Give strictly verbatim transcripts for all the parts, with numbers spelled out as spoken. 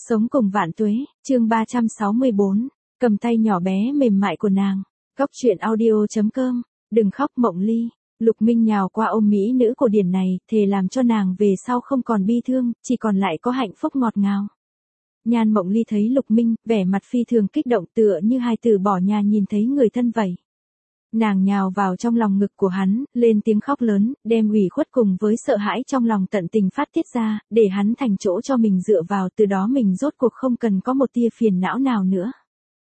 Sống cùng vạn tuế, chương ba trăm sáu mươi bốn, cầm tay nhỏ bé mềm mại của nàng. Góc truyện audio chấm com, đừng khóc Mộng Ly. Lục Minh nhào qua ôm mỹ nữ cổ điển này, thề làm cho nàng về sau không còn bi thương, chỉ còn lại có hạnh phúc ngọt ngào. Nhan Mộng Ly thấy Lục Minh, vẻ mặt phi thường kích động tựa như hai tử bỏ nhà nhìn thấy người thân vậy. Nàng nhào vào trong lòng ngực của hắn, lên tiếng khóc lớn, đem ủy khuất cùng với sợ hãi trong lòng tận tình phát tiết ra, để hắn thành chỗ cho mình dựa vào, từ đó mình rốt cuộc không cần có một tia phiền não nào nữa.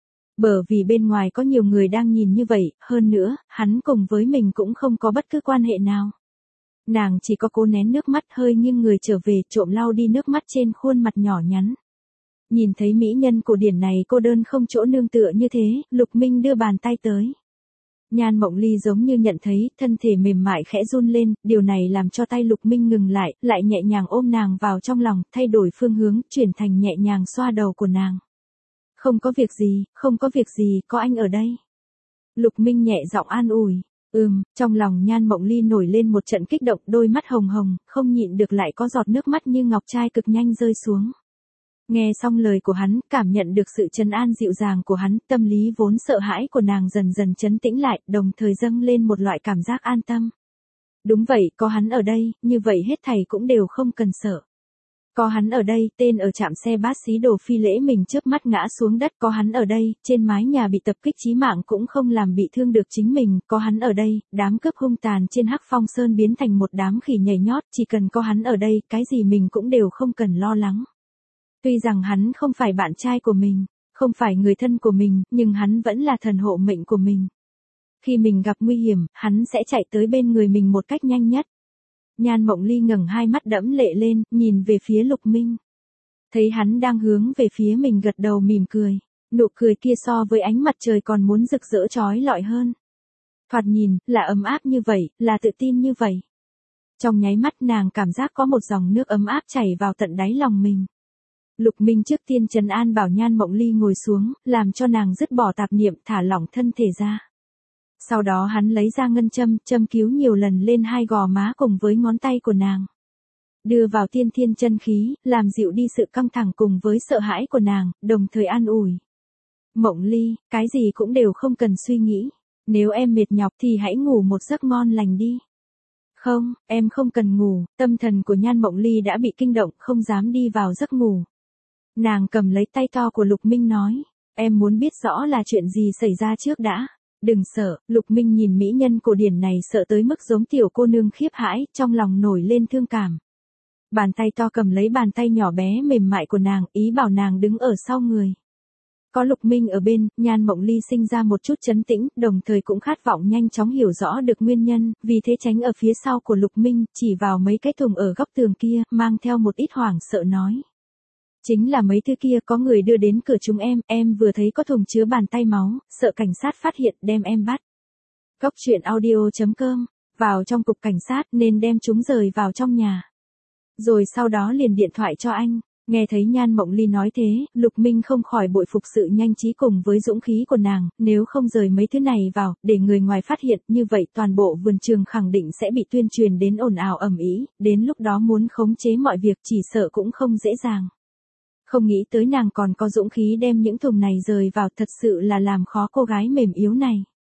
Bởi vì bên ngoài có nhiều người đang nhìn như vậy, hơn nữa, hắn cùng với mình cũng không có bất cứ quan hệ nào. Nàng chỉ có cố nén nước mắt hơi nghiêng người trở về trộm lau đi nước mắt trên khuôn mặt nhỏ nhắn. Nhìn thấy mỹ nhân cổ điển này cô đơn không chỗ nương tựa như thế, Lục Minh đưa bàn tay tới. Nhan Mộng Ly giống như nhận thấy, thân thể mềm mại khẽ run lên, điều này làm cho tay Lục Minh ngừng lại, lại nhẹ nhàng ôm nàng vào trong lòng, thay đổi phương hướng, chuyển thành nhẹ nhàng xoa đầu của nàng. Không có việc gì, không có việc gì, có anh ở đây. Lục Minh nhẹ giọng an ủi. Ừm, trong lòng Nhan Mộng Ly nổi lên một trận kích động, đôi mắt hồng hồng, không nhịn được lại có giọt nước mắt như ngọc trai cực nhanh rơi xuống. Nghe xong lời của hắn, cảm nhận được sự trấn an dịu dàng của hắn, tâm lý vốn sợ hãi của nàng dần dần trấn tĩnh lại, đồng thời dâng lên một loại cảm giác an tâm. Đúng vậy, có hắn ở đây, như vậy hết thảy cũng đều không cần sợ. Có hắn ở đây, tên ở trạm xe bát xí đồ phi lễ mình chớp mắt ngã xuống đất, có hắn ở đây, trên mái nhà bị tập kích chí mạng cũng không làm bị thương được chính mình, có hắn ở đây, đám cướp hung tàn trên Hắc Phong Sơn biến thành một đám khỉ nhảy nhót, chỉ cần có hắn ở đây, cái gì mình cũng đều không cần lo lắng. Tuy rằng hắn không phải bạn trai của mình, không phải người thân của mình, nhưng hắn vẫn là thần hộ mệnh của mình. Khi mình gặp nguy hiểm, hắn sẽ chạy tới bên người mình một cách nhanh nhất. Nhan Mộng Ly ngẩng hai mắt đẫm lệ lên, nhìn về phía Lục Minh. Thấy hắn đang hướng về phía mình gật đầu mỉm cười. Nụ cười kia so với ánh mặt trời còn muốn rực rỡ chói lọi hơn. Thoạt nhìn, là ấm áp như vậy, là tự tin như vậy. Trong nháy mắt nàng cảm giác có một dòng nước ấm áp chảy vào tận đáy lòng mình. Lục Minh trước tiên trấn an bảo Nhan Mộng Ly ngồi xuống, làm cho nàng dứt bỏ tạp niệm, thả lỏng thân thể ra. Sau đó hắn lấy ra ngân châm, châm cứu nhiều lần lên hai gò má cùng với ngón tay của nàng. Đưa vào tiên thiên chân khí, làm dịu đi sự căng thẳng cùng với sợ hãi của nàng, đồng thời an ủi. Mộng Ly, cái gì cũng đều không cần suy nghĩ. Nếu em mệt nhọc thì hãy ngủ một giấc ngon lành đi. Không, em không cần ngủ, tâm thần của Nhan Mộng Ly đã bị kinh động, không dám đi vào giấc ngủ. Nàng cầm lấy tay to của Lục Minh nói, em muốn biết rõ là chuyện gì xảy ra trước đã. Đừng sợ, Lục Minh nhìn mỹ nhân cổ điển này sợ tới mức giống tiểu cô nương khiếp hãi, trong lòng nổi lên thương cảm. Bàn tay to cầm lấy bàn tay nhỏ bé mềm mại của nàng, ý bảo nàng đứng ở sau người. Có Lục Minh ở bên, Nhan Mộng Ly sinh ra một chút trấn tĩnh, đồng thời cũng khát vọng nhanh chóng hiểu rõ được nguyên nhân, vì thế tránh ở phía sau của Lục Minh, chỉ vào mấy cái thùng ở góc tường kia, mang theo một ít hoảng sợ nói. Chính là mấy thứ kia có người đưa đến cửa chúng em, em vừa thấy có thùng chứa bàn tay máu, sợ cảnh sát phát hiện đem em bắt. Góc truyện audio chấm com, vào trong cục cảnh sát nên đem chúng rời vào trong nhà. Rồi sau đó liền điện thoại cho anh, nghe thấy Nhan Mộng Ly nói thế, Lục Minh không khỏi bội phục sự nhanh trí cùng với dũng khí của nàng, nếu không rời mấy thứ này vào, để người ngoài phát hiện, như vậy toàn bộ vườn trường khẳng định sẽ bị tuyên truyền đến ồn ào ầm ĩ, đến lúc đó muốn khống chế mọi việc chỉ sợ cũng không dễ dàng. Không nghĩ tới nàng còn có dũng khí đem những thùng này rời vào, thật sự là làm khó cô gái mềm yếu này.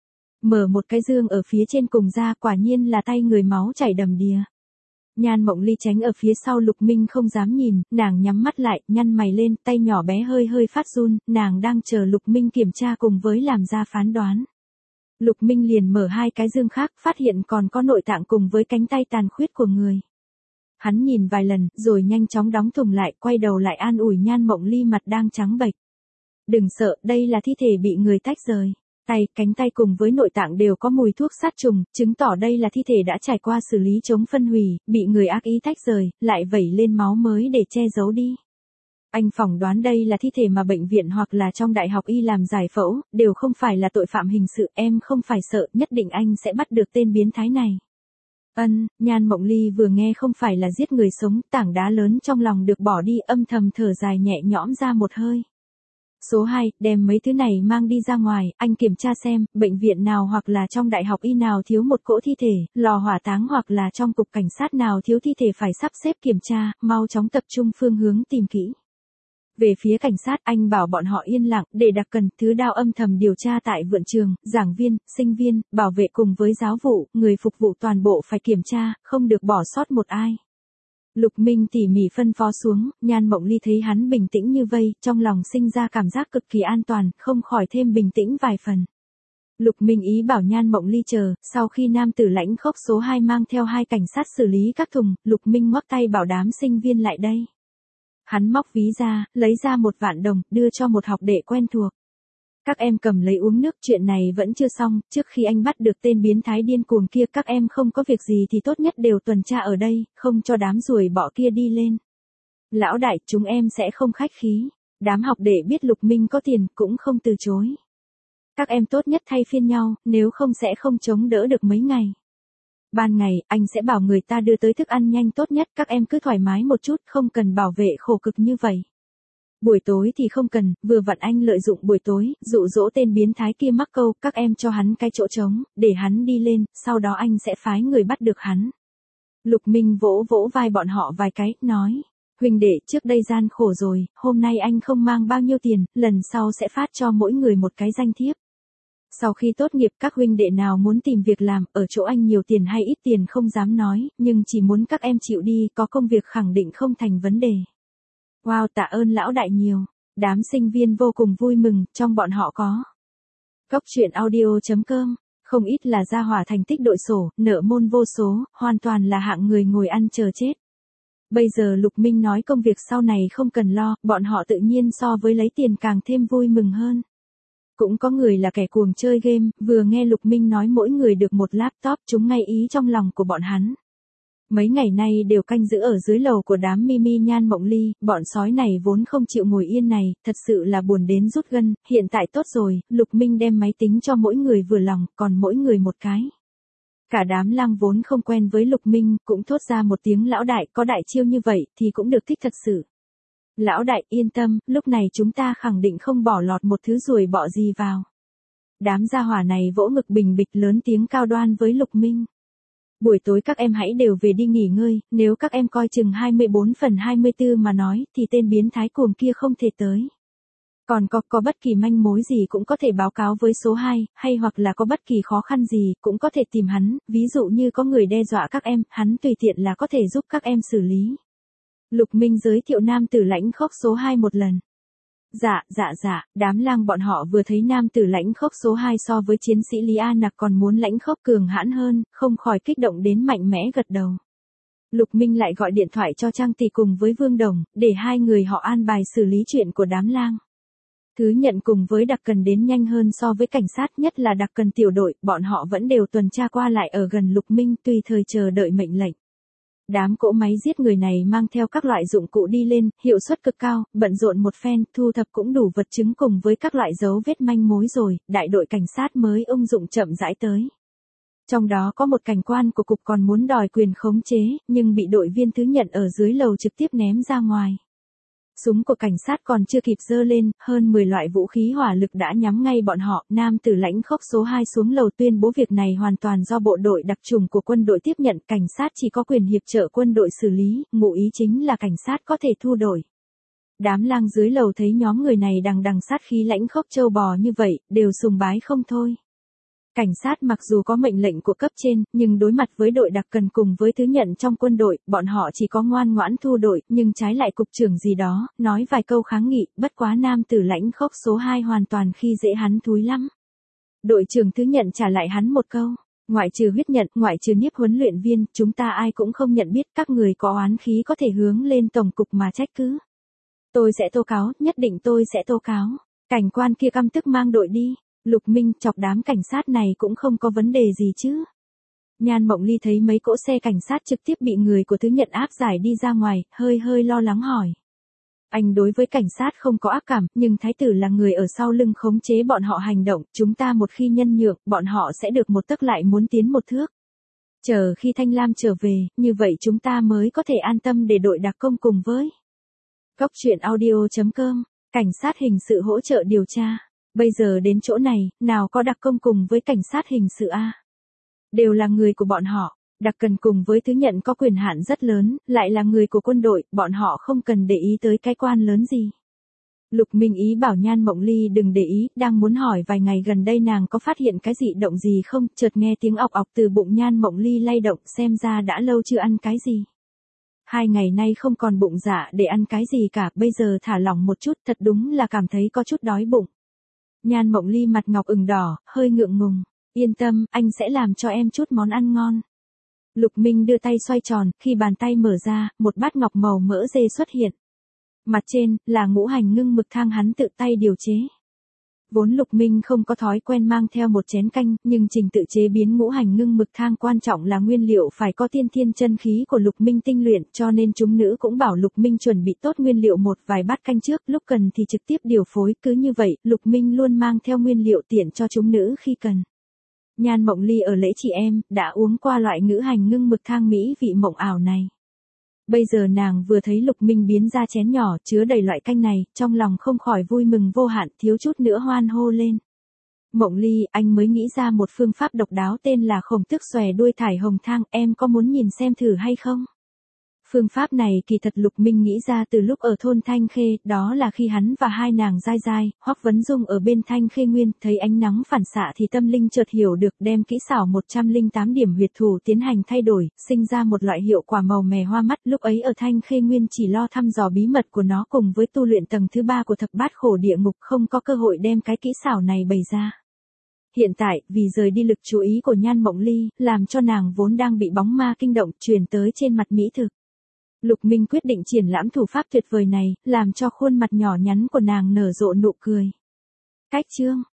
Mở một cái dương ở phía trên cùng ra, quả nhiên là tay người máu chảy đầm đìa. Nhan Mộng Ly tránh ở phía sau Lục Minh không dám nhìn, nàng nhắm mắt lại, nhăn mày lên, tay nhỏ bé hơi hơi phát run, nàng đang chờ Lục Minh kiểm tra cùng với làm ra phán đoán. Lục Minh liền mở hai cái dương khác, phát hiện còn có nội tạng cùng với cánh tay tàn khuyết của người. Hắn nhìn vài lần, rồi nhanh chóng đóng thùng lại, quay đầu lại an ủi Nhan Mộng Ly mặt đang trắng bệch. Đừng sợ, đây là thi thể bị người tách rời. Tay, cánh tay cùng với nội tạng đều có mùi thuốc sát trùng, chứng tỏ đây là thi thể đã trải qua xử lý chống phân hủy, bị người ác ý tách rời, lại vẩy lên máu mới để che giấu đi. Anh phỏng đoán đây là thi thể mà bệnh viện hoặc là trong đại học y làm giải phẫu, đều không phải là tội phạm hình sự, em không phải sợ, nhất định anh sẽ bắt được tên biến thái này. Ân, Nhan Mộng Ly vừa nghe không phải là giết người sống, tảng đá lớn trong lòng được bỏ đi, âm thầm thở dài nhẹ nhõm ra một hơi. Số hai, đem mấy thứ này mang đi ra ngoài, anh kiểm tra xem, bệnh viện nào hoặc là trong đại học y nào thiếu một cỗ thi thể, lò hỏa táng hoặc là trong cục cảnh sát nào thiếu thi thể phải sắp xếp kiểm tra, mau chóng tập trung phương hướng tìm kỹ. Về phía cảnh sát, anh bảo bọn họ yên lặng, để Đặc Cần, Thứ Đao âm thầm điều tra tại vườn trường, giảng viên, sinh viên, bảo vệ cùng với giáo vụ, người phục vụ toàn bộ phải kiểm tra, không được bỏ sót một ai. Lục Minh tỉ mỉ phân phó xuống, Nhan Mộng Ly thấy hắn bình tĩnh như vây, trong lòng sinh ra cảm giác cực kỳ an toàn, không khỏi thêm bình tĩnh vài phần. Lục Minh ý bảo Nhan Mộng Ly chờ, sau khi nam tử lãnh khốc số hai mang theo hai cảnh sát xử lý các thùng, Lục Minh ngoắc tay bảo đám sinh viên lại đây. Hắn móc ví ra, lấy ra một vạn đồng, đưa cho một học đệ quen thuộc. Các em cầm lấy uống nước, chuyện này vẫn chưa xong, trước khi anh bắt được tên biến thái điên cuồng kia các em không có việc gì thì tốt nhất đều tuần tra ở đây, không cho đám ruồi bọ kia đi lên. Lão đại, chúng em sẽ không khách khí. Đám học đệ biết Lục Minh có tiền, cũng không từ chối. Các em tốt nhất thay phiên nhau, nếu không sẽ không chống đỡ được mấy ngày. Ban ngày, anh sẽ bảo người ta đưa tới thức ăn nhanh tốt nhất, các em cứ thoải mái một chút, không cần bảo vệ khổ cực như vậy. Buổi tối thì không cần, vừa vặn anh lợi dụng buổi tối, dụ dỗ tên biến thái kia mắc câu, các em cho hắn cái chỗ trống, để hắn đi lên, sau đó anh sẽ phái người bắt được hắn. Lục Minh vỗ vỗ vai bọn họ vài cái, nói, huynh đệ, trước đây gian khổ rồi, hôm nay anh không mang bao nhiêu tiền, lần sau sẽ phát cho mỗi người một cái danh thiếp. Sau khi tốt nghiệp các huynh đệ nào muốn tìm việc làm, ở chỗ anh nhiều tiền hay ít tiền không dám nói, nhưng chỉ muốn các em chịu đi, có công việc khẳng định không thành vấn đề. Wow, tạ ơn lão đại nhiều. Đám sinh viên vô cùng vui mừng, trong bọn họ có Cốc truyện audio chấm com, không ít là gia hỏa thành tích đội sổ, nợ môn vô số, hoàn toàn là hạng người ngồi ăn chờ chết. Bây giờ Lục Minh nói công việc sau này không cần lo, bọn họ tự nhiên so với lấy tiền càng thêm vui mừng hơn. Cũng có người là kẻ cuồng chơi game, vừa nghe Lục Minh nói mỗi người được một laptop, chúng ngay ý trong lòng của bọn hắn. Mấy ngày nay đều canh giữ ở dưới lầu của đám Mimi Nhan Mộng Ly, bọn sói này vốn không chịu ngồi yên này, thật sự là buồn đến rút gân, hiện tại tốt rồi, Lục Minh đem máy tính cho mỗi người vừa lòng, còn mỗi người một cái. Cả đám lang vốn không quen với Lục Minh, cũng thốt ra một tiếng lão đại, có đại chiêu như vậy, thì cũng được thích thật sự. Lão đại yên tâm, lúc này chúng ta khẳng định không bỏ lọt một thứ ruồi bọ gì vào. Đám gia hỏa này vỗ ngực bình bịch lớn tiếng cao đoan với Lục Minh. Buổi tối các em hãy đều về đi nghỉ ngơi, nếu các em coi chừng hai mươi bốn phần hai mươi tư mà nói, thì tên biến thái cuồng kia không thể tới. Còn có, có bất kỳ manh mối gì cũng có thể báo cáo với số hai, hay hoặc là có bất kỳ khó khăn gì, cũng có thể tìm hắn, ví dụ như có người đe dọa các em, hắn tùy tiện là có thể giúp các em xử lý. Lục Minh giới thiệu nam tử lãnh khốc số hai một lần. Dạ, dạ dạ, đám lang bọn họ vừa thấy nam tử lãnh khốc số hai so với chiến sĩ Lý An Nặc còn muốn lãnh khốc cường hãn hơn, không khỏi kích động đến mạnh mẽ gật đầu. Lục Minh lại gọi điện thoại cho Trang Tỷ cùng với Vương Đồng, để hai người họ an bài xử lý chuyện của đám lang. Thứ nhận cùng với Đặc Cần đến nhanh hơn so với cảnh sát, nhất là Đặc Cần tiểu đội, bọn họ vẫn đều tuần tra qua lại ở gần Lục Minh tùy thời chờ đợi mệnh lệnh. Đám cỗ máy giết người này mang theo các loại dụng cụ đi lên, hiệu suất cực cao, bận rộn một phen, thu thập cũng đủ vật chứng cùng với các loại dấu vết manh mối rồi, đại đội cảnh sát mới ung dụng chậm rãi tới. Trong đó có một cảnh quan của cục còn muốn đòi quyền khống chế, nhưng bị đội viên thứ nhận ở dưới lầu trực tiếp ném ra ngoài. Súng của cảnh sát còn chưa kịp giơ lên, hơn mười loại vũ khí hỏa lực đã nhắm ngay bọn họ, nam tử lãnh khốc số hai xuống lầu tuyên bố việc này hoàn toàn do bộ đội đặc trùng của quân đội tiếp nhận, cảnh sát chỉ có quyền hiệp trợ quân đội xử lý, ngụ ý chính là cảnh sát có thể thu đổi. Đám lang dưới lầu thấy nhóm người này đằng đằng sát khí lãnh khốc trâu bò như vậy, đều sùng bái không thôi. Cảnh sát mặc dù có mệnh lệnh của cấp trên, nhưng đối mặt với đội đặc cần cùng với thứ nhận trong quân đội, bọn họ chỉ có ngoan ngoãn thu đội, nhưng trái lại cục trưởng gì đó, nói vài câu kháng nghị, bất quá nam tử lãnh khốc số hai hoàn toàn khi dễ hắn thúi lắm. Đội trưởng thứ nhận trả lại hắn một câu, ngoại trừ huyết nhận, ngoại trừ Niếp huấn luyện viên, chúng ta ai cũng không nhận biết, các người có oán khí có thể hướng lên tổng cục mà trách cứ. Tôi sẽ tố cáo, nhất định tôi sẽ tố cáo. Cảnh quan kia căm tức mang đội đi. Lục Minh chọc đám cảnh sát này cũng không có vấn đề gì chứ. Nhan Mộng Ly thấy mấy cỗ xe cảnh sát trực tiếp bị người của thứ nhận áp giải đi ra ngoài, hơi hơi lo lắng hỏi. Anh đối với cảnh sát không có ác cảm, nhưng thái tử là người ở sau lưng khống chế bọn họ hành động, chúng ta một khi nhân nhượng, bọn họ sẽ được một tấc lại muốn tiến một thước. Chờ khi Thanh Lam trở về, như vậy chúng ta mới có thể an tâm để đội đặc công cùng với. Cốc truyện audio chấm com, cảnh sát hình sự hỗ trợ điều tra. Bây giờ đến chỗ này, nào có đặc công cùng với cảnh sát hình sự A. Đều là người của bọn họ, đặc cần cùng với thứ nhận có quyền hạn rất lớn, lại là người của quân đội, bọn họ không cần để ý tới cái quan lớn gì. Lục Minh ý bảo Nhan Mộng Ly đừng để ý, đang muốn hỏi vài ngày gần đây nàng có phát hiện cái dị động gì không, chợt nghe tiếng ọc ọc từ bụng Nhan Mộng Ly lay động, xem ra đã lâu chưa ăn cái gì. Hai ngày nay không còn bụng dạ để ăn cái gì cả, bây giờ thả lỏng một chút, thật đúng là cảm thấy có chút đói bụng. Nhan Mộng Ly mặt ngọc ửng đỏ, hơi ngượng ngùng, yên tâm, anh sẽ làm cho em chút món ăn ngon. Lục Minh đưa tay xoay tròn, khi bàn tay mở ra, một bát ngọc màu mỡ dê xuất hiện. Mặt trên, là ngũ hành ngưng mực thang hắn tự tay điều chế. Vốn Lục Minh không có thói quen mang theo một chén canh, nhưng trình tự chế biến ngũ hành ngưng mực thang quan trọng là nguyên liệu phải có tiên thiên chân khí của Lục Minh tinh luyện, cho nên chúng nữ cũng bảo Lục Minh chuẩn bị tốt nguyên liệu một vài bát canh trước, lúc cần thì trực tiếp điều phối, cứ như vậy, Lục Minh luôn mang theo nguyên liệu tiện cho chúng nữ khi cần. Nhan Mộng Ly ở lễ chị em, đã uống qua loại ngũ hành ngưng mực thang mỹ vị mộng ảo này. Bây giờ nàng vừa thấy Lục Minh biến ra chén nhỏ chứa đầy loại canh này, trong lòng không khỏi vui mừng vô hạn, thiếu chút nữa hoan hô lên. Mộng Ly, anh mới nghĩ ra một phương pháp độc đáo tên là khổng tước xòe đuôi thải hồng thang, em có muốn nhìn xem thử hay không? Phương pháp này kỳ thật Lục Minh nghĩ ra từ lúc ở thôn Thanh Khê, đó là khi hắn và hai nàng Giai Giai, Hoắc Vấn Dung ở bên Thanh Khê Nguyên, thấy ánh nắng phản xạ thì tâm linh chợt hiểu được, đem kỹ xảo một trăm lẻ tám điểm huyệt thủ tiến hành thay đổi, sinh ra một loại hiệu quả màu mè hoa mắt, lúc ấy ở Thanh Khê Nguyên chỉ lo thăm dò bí mật của nó cùng với tu luyện tầng thứ ba của thập bát khổ địa ngục, không có cơ hội đem cái kỹ xảo này bày ra. Hiện tại, vì rời đi lực chú ý của Nhan Mộng Ly, làm cho nàng vốn đang bị bóng ma kinh động, truyền tới trên mặt mỹ thực. Lục Minh quyết định triển lãm thủ pháp tuyệt vời này, làm cho khuôn mặt nhỏ nhắn của nàng nở rộ nụ cười. Cách chương